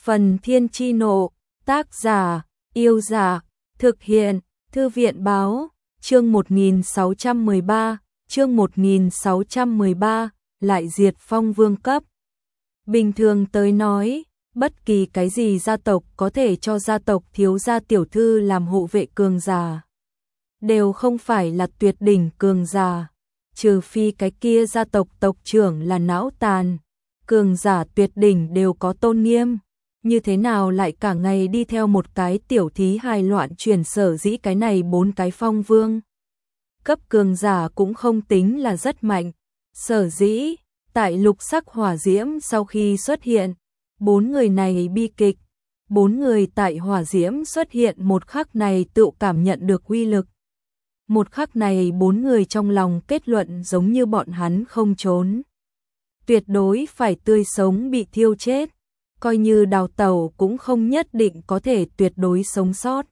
Phần Thiên Chi Nộ, tác giả, Yêu Giả, thực hiện, Thư viện Báo, chương 1613, chương 1613, lại diệt Phong Vương cấp. Bình thường tới nói, bất kỳ cái gì gia tộc có thể cho gia tộc thiếu gia tiểu thư làm hộ vệ cường giả, đều không phải là tuyệt đỉnh cường giả, trừ phi cái kia gia tộc tộc trưởng là não tàn, cường giả tuyệt đỉnh đều có tôn nghiêm. Như thế nào lại cả ngày đi theo một cái tiểu thí hài loạn chuyển, sở dĩ cái này 4 cái Phong Vương cấp cường giả cũng không tính là rất mạnh. Sở dĩ, tại lục sắc hỏa diễm sau khi xuất hiện, 4 người này bi kịch, 4 người tại hỏa diễm xuất hiện một khắc này tự cảm nhận được uy lực. Một khắc này 4 người trong lòng kết luận giống như bọn hắn không trốn, tuyệt đối phải tươi sống bị thiêu chết. Coi như đào tẩu cũng không nhất định có thể tuyệt đối sống sót.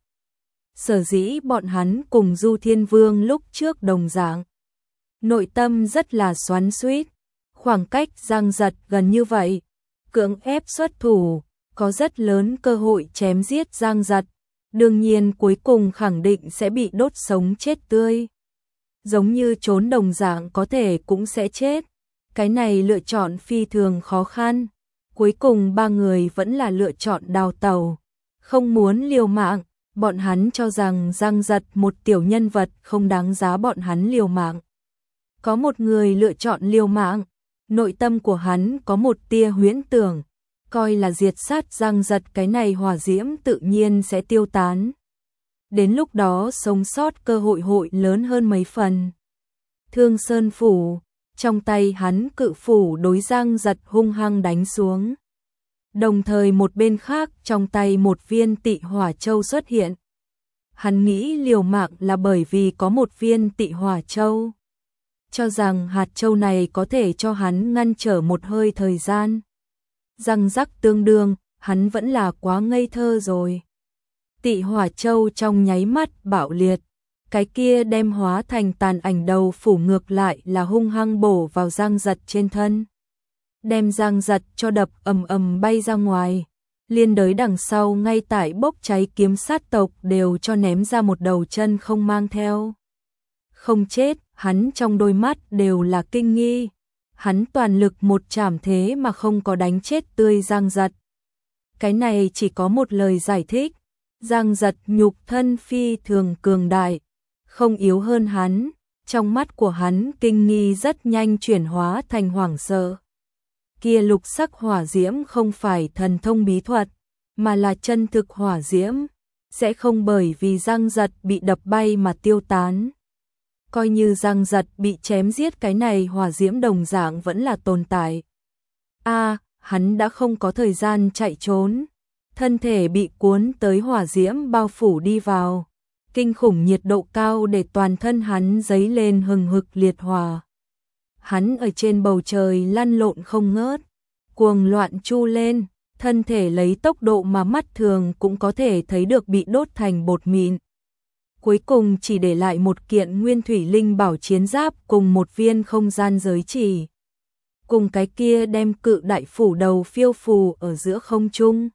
Sở dĩ bọn hắn cùng Du Thiên Vương lúc trước đồng dạng, nội tâm rất là xoắn xuýt, khoảng cách giằng giật gần như vậy, cưỡng ép xuất thủ, có rất lớn cơ hội chém giết giằng giật, đương nhiên cuối cùng khẳng định sẽ bị đốt sống chết tươi. Giống như trốn đồng dạng có thể cũng sẽ chết, cái này lựa chọn phi thường khó khăn. Cuối cùng 3 người vẫn là lựa chọn đào tẩu, không muốn liều mạng, bọn hắn cho rằng giằng giật một tiểu nhân vật không đáng giá bọn hắn liều mạng. Có một người lựa chọn liều mạng, nội tâm của hắn có một tia huyễn tưởng, coi là diệt sát giằng giật cái này hỏa diễm tự nhiên sẽ tiêu tán. Đến lúc đó sống sót cơ hội lớn hơn mấy phần. Thương Sơn Phủ, trong tay hắn cự phủ đối giằng giật hung hăng đánh xuống. Đồng thời một bên khác trong tay một viên tị hỏa châu xuất hiện. Hắn nghĩ liều mạng là bởi vì có một viên tị hỏa châu, cho rằng hạt châu này có thể cho hắn ngăn trở một hơi thời gian. Răng rắc tương đương, hắn vẫn là quá ngây thơ rồi. Tị hỏa châu trong nháy mắt bạo liệt. Cái kia đem hóa thành tàn ảnh đầu phủ ngược lại là hung hăng bổ vào giằng giật trên thân. Đem giằng giật cho đập ầm ầm bay ra ngoài. Liên đới đằng sau ngay tại bốc cháy kiếm sát tộc đều cho ném ra một đầu chân không mang theo. Không chết, hắn trong đôi mắt đều là kinh nghi. Hắn toàn lực một chảm thế mà không có đánh chết tươi giằng giật. Cái này chỉ có một lời giải thích. Giằng giật nhục thân phi thường cường đại, không yếu hơn hắn, trong mắt của hắn kinh nghi rất nhanh chuyển hóa thành hoảng sợ. Kia lục sắc hỏa diễm không phải thần thông bí thuật, mà là chân thực hỏa diễm, sẽ không bởi vì giằng giật bị đập bay mà tiêu tán. Coi như giằng giật bị chém giết, cái này hỏa diễm đồng dạng vẫn là tồn tại. Hắn đã không có thời gian chạy trốn, thân thể bị cuốn tới hỏa diễm bao phủ đi vào. Kinh khủng nhiệt độ cao để toàn thân hắn dấy lên hừng hực liệt hỏa. Hắn ở trên bầu trời lăn lộn không ngớt, cuồng loạn chu lên, thân thể lấy tốc độ mà mắt thường cũng có thể thấy được bị đốt thành bột mịn. Cuối cùng chỉ để lại một kiện nguyên thủy linh bảo chiến giáp cùng một viên không gian giới chỉ. Cùng cái kia đem cự đại phủ đầu phiêu phù ở giữa không trung.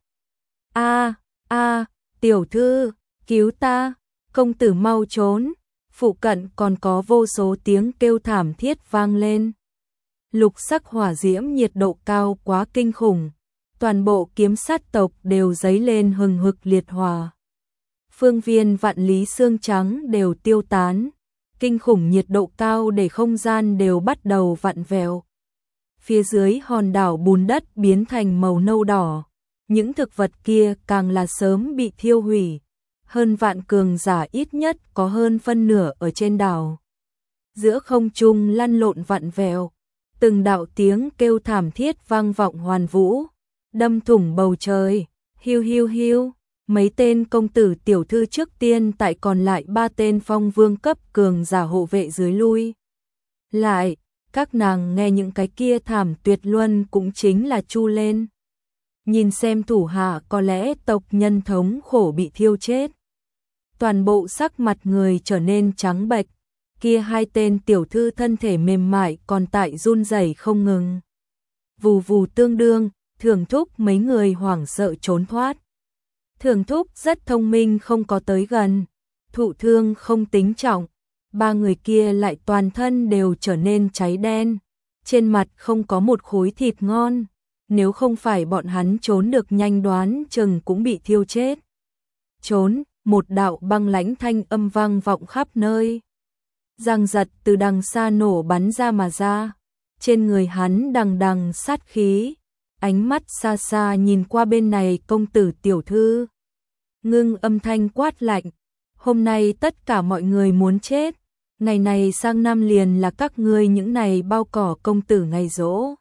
Tiểu thư, cứu ta! Công tử mau trốn, phụ cận còn có vô số tiếng kêu thảm thiết vang lên. Lục sắc hỏa diễm nhiệt độ cao quá kinh khủng, toàn bộ kiếm sát tộc đều dấy lên hừng hực liệt hỏa. Phương viên vạn lý xương trắng đều tiêu tán, kinh khủng nhiệt độ cao để không gian đều bắt đầu vặn vẹo. Phía dưới hòn đảo bùn đất biến thành màu nâu đỏ, những thực vật kia càng là sớm bị thiêu hủy. Hơn vạn cường giả ít nhất có hơn phân nửa ở trên đảo. Giữa không trung lăn lộn vặn vẹo, từng đạo tiếng kêu thảm thiết vang vọng hoàn vũ, đâm thủng bầu trời. Hiu hiu hiu, mấy tên công tử tiểu thư trước tiên tại còn lại 3 tên Phong Vương cấp cường giả hộ vệ dưới lui lại, các nàng nghe những cái kia thảm tuyệt luân cũng chính là chu lên. Nhìn xem thủ hạ có lẽ tộc nhân thống khổ bị thiêu chết. Toàn bộ sắc mặt người trở nên trắng bệch, kia 2 tên tiểu thư thân thể mềm mại còn tại run rẩy không ngừng. Vù vù tương đương, Thường Thúc mấy người hoảng sợ trốn thoát. Thường Thúc rất thông minh không có tới gần, thụ thương không tính trọng, ba người kia lại toàn thân đều trở nên cháy đen, trên mặt không có một khối thịt ngon, nếu không phải bọn hắn trốn được nhanh đoán chừng cũng bị thiêu chết. Trốn, một đạo băng lãnh thanh âm vang vọng khắp nơi. Giang Giật từ đằng xa nổ bắn ra mà ra, trên người hắn đằng đằng sát khí, ánh mắt xa xa nhìn qua bên này công tử tiểu thư. Ngưng âm thanh quát lạnh, hôm nay tất cả mọi người muốn chết, ngày này sang năm liền là các ngươi những này bao cỏ công tử ngày giỗ.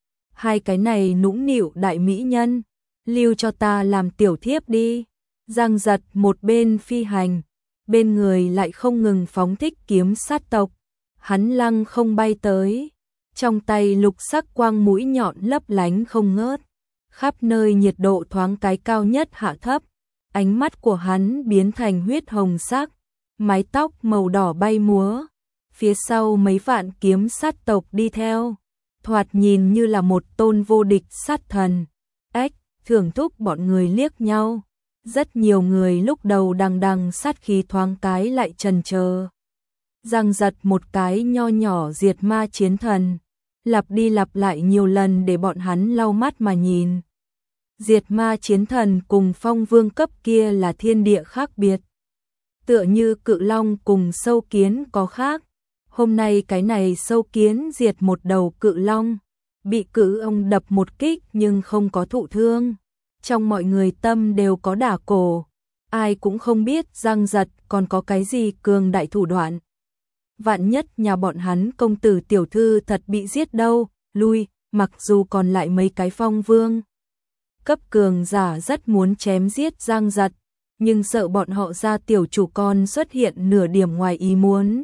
Hai cái này nũng nịu đại mỹ nhân, lưu cho ta làm tiểu thiếp đi. Giang Giật một bên phi hành, bên người lại không ngừng phóng thích kiếm sát tộc, hắn lăng không bay tới, trong tay lục sắc quang mũi nhọn lấp lánh không ngớt, khắp nơi nhiệt độ thoáng cái cao nhất hạ thấp, ánh mắt của hắn biến thành huyết hồng sắc, mái tóc màu đỏ bay múa, phía sau mấy vạn kiếm sát tộc đi theo, thoạt nhìn như là một tôn vô địch sát thần. Ếch, Thường Thúc bọn người liếc nhau, rất nhiều người lúc đầu đằng đằng sát khí thoáng cái lại chần chờ. Giang Giật một cái nho nhỏ diệt ma chiến thần, lặp đi lặp lại nhiều lần để bọn hắn lau mắt mà nhìn. Diệt ma chiến thần cùng phong vương cấp kia là thiên địa khác biệt. Tựa như cự long cùng sâu kiến có khác. Hôm nay cái này sâu kiến diệt một đầu cự long, bị cự ông đập một kích nhưng không có thụ thương. Trong mọi người tâm đều có đả cổ, ai cũng không biết Giang Giật còn có cái gì cường đại thủ đoạn. Vạn nhất nhà bọn hắn công tử tiểu thư thật bị giết đâu, lui, mặc dù còn lại mấy cái phong vương cấp cường giả rất muốn chém giết Giang Giật, nhưng sợ bọn họ ra tiểu chủ con xuất hiện nửa điểm ngoài ý muốn.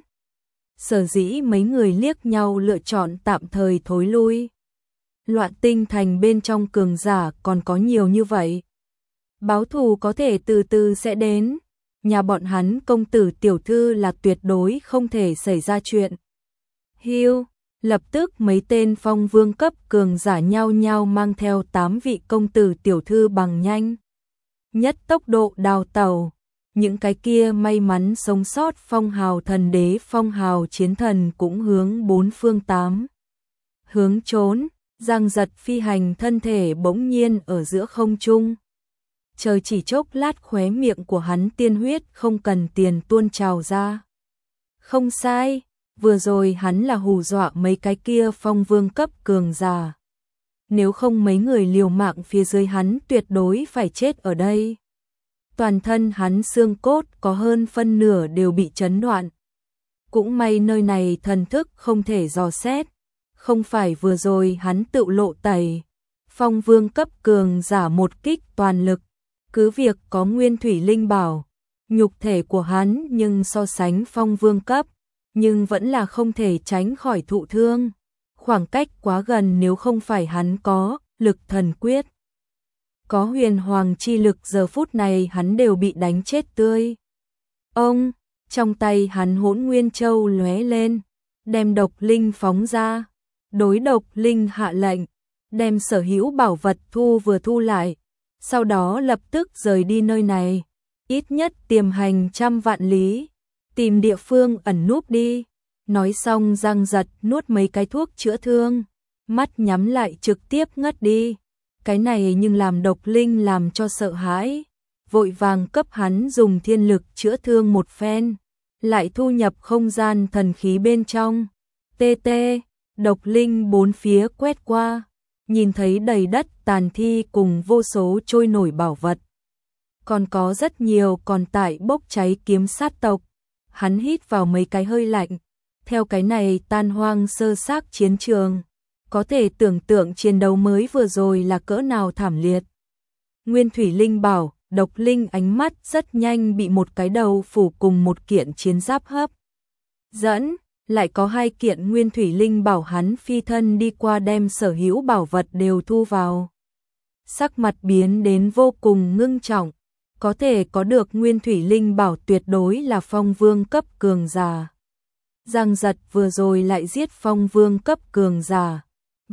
Sở dĩ mấy người liếc nhau lựa chọn tạm thời thối lui. Loạn Tinh Thành bên trong cường giả còn có nhiều như vậy. Báo thù có thể từ từ sẽ đến, nhà bọn hắn công tử tiểu thư là tuyệt đối không thể xảy ra chuyện. Hiu, lập tức mấy tên phong vương cấp cường giả nhau nhau mang theo 8 vị công tử tiểu thư bằng nhanh nhất tốc độ đào tẩu. Những cái kia may mắn sống sót phong hào thần đế phong hào chiến thần cũng hướng bốn phương tám hướng trốn. Giang Giật phi hành thân thể bỗng nhiên ở giữa không trung. Trời chỉ chốc lát khóe miệng của hắn tiên huyết không cần tiền tuôn trào ra. Không sai, vừa rồi hắn là hù dọa mấy cái kia phong vương cấp cường giả. Nếu không mấy người liều mạng phía dưới hắn tuyệt đối phải chết ở đây. Toàn thân hắn xương cốt có hơn phân nửa đều bị chấn đoạn. Cũng may nơi này thần thức không thể dò xét. Không phải vừa rồi hắn tự lộ tẩy. Phong vương cấp cường giả một kích toàn lực. Cứ việc có nguyên thủy linh bảo, nhục thể của hắn nhưng so sánh phong vương cấp, nhưng vẫn là không thể tránh khỏi thụ thương. Khoảng cách quá gần, nếu không phải hắn có lực thần quyết, có huyền hoàng chi lực, giờ phút này hắn đều bị đánh chết tươi. Ông, trong tay hắn Hỗn Nguyên Châu lóe lên, đem độc linh phóng ra, đối độc linh hạ lệnh, đem sở hữu bảo vật thu lại, sau đó lập tức rời đi nơi này, ít nhất tiềm hành 100 vạn lý, tìm địa phương ẩn núp đi. Nói xong Giang Giật nuốt mấy cái thuốc chữa thương, mắt nhắm lại trực tiếp ngất đi. Cái này nhưng làm độc linh làm cho sợ hãi, vội vàng cấp hắn dùng thiên lực chữa thương một phen, lại thu nhập không gian thần khí bên trong. TT, độc linh bốn phía quét qua, nhìn thấy đầy đất tàn thi cùng vô số trôi nổi bảo vật. Còn có rất nhiều còn tại bốc cháy kiếm sát tộc. Hắn hít vào mấy cái hơi lạnh, theo cái này tan hoang sơ xác chiến trường, có thể tưởng tượng chiến đấu mới vừa rồi là cỡ nào thảm liệt. Nguyên thủy linh bảo, độc linh ánh mắt rất nhanh bị một cái đầu phủ cùng một kiện chiến giáp hấp dẫn, lại có 2 kiện nguyên thủy linh bảo, hắn phi thân đi qua đem sở hữu bảo vật đều thu vào. Sắc mặt biến đến vô cùng ngưng trọng, có thể có được nguyên thủy linh bảo tuyệt đối là phong vương cấp cường giả. Giang Giật vừa rồi lại giết phong vương cấp cường giả,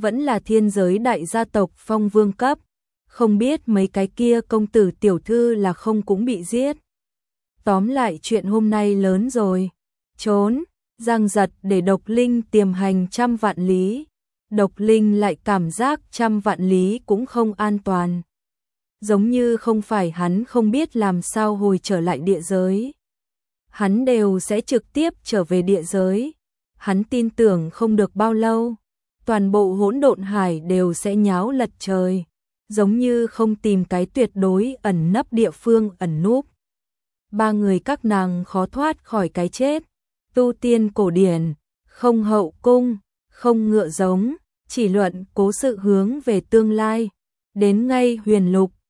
vẫn là thiên giới đại gia tộc phong vương cấp, không biết mấy cái kia công tử tiểu thư là không cũng bị giết. Tóm lại chuyện hôm nay lớn rồi, trốn, Giang Giật để Độc Linh tiềm hành 100 vạn lý. Độc Linh lại cảm giác 100 vạn lý cũng không an toàn. Giống như không phải hắn không biết làm sao hồi trở lại địa giới. Hắn đều sẽ trực tiếp trở về địa giới. Hắn tin tưởng không được bao lâu, toàn bộ hỗn độn hải đều sẽ nháo lật trời. Giống như không tìm cái tuyệt đối ẩn nấp địa phương ẩn núp. Ba người các nàng khó thoát khỏi cái chết. Tu tiên cổ điển, không hậu cung, không ngựa giống, chỉ luận cố sự hướng về tương lai. Đến ngay huyền lục,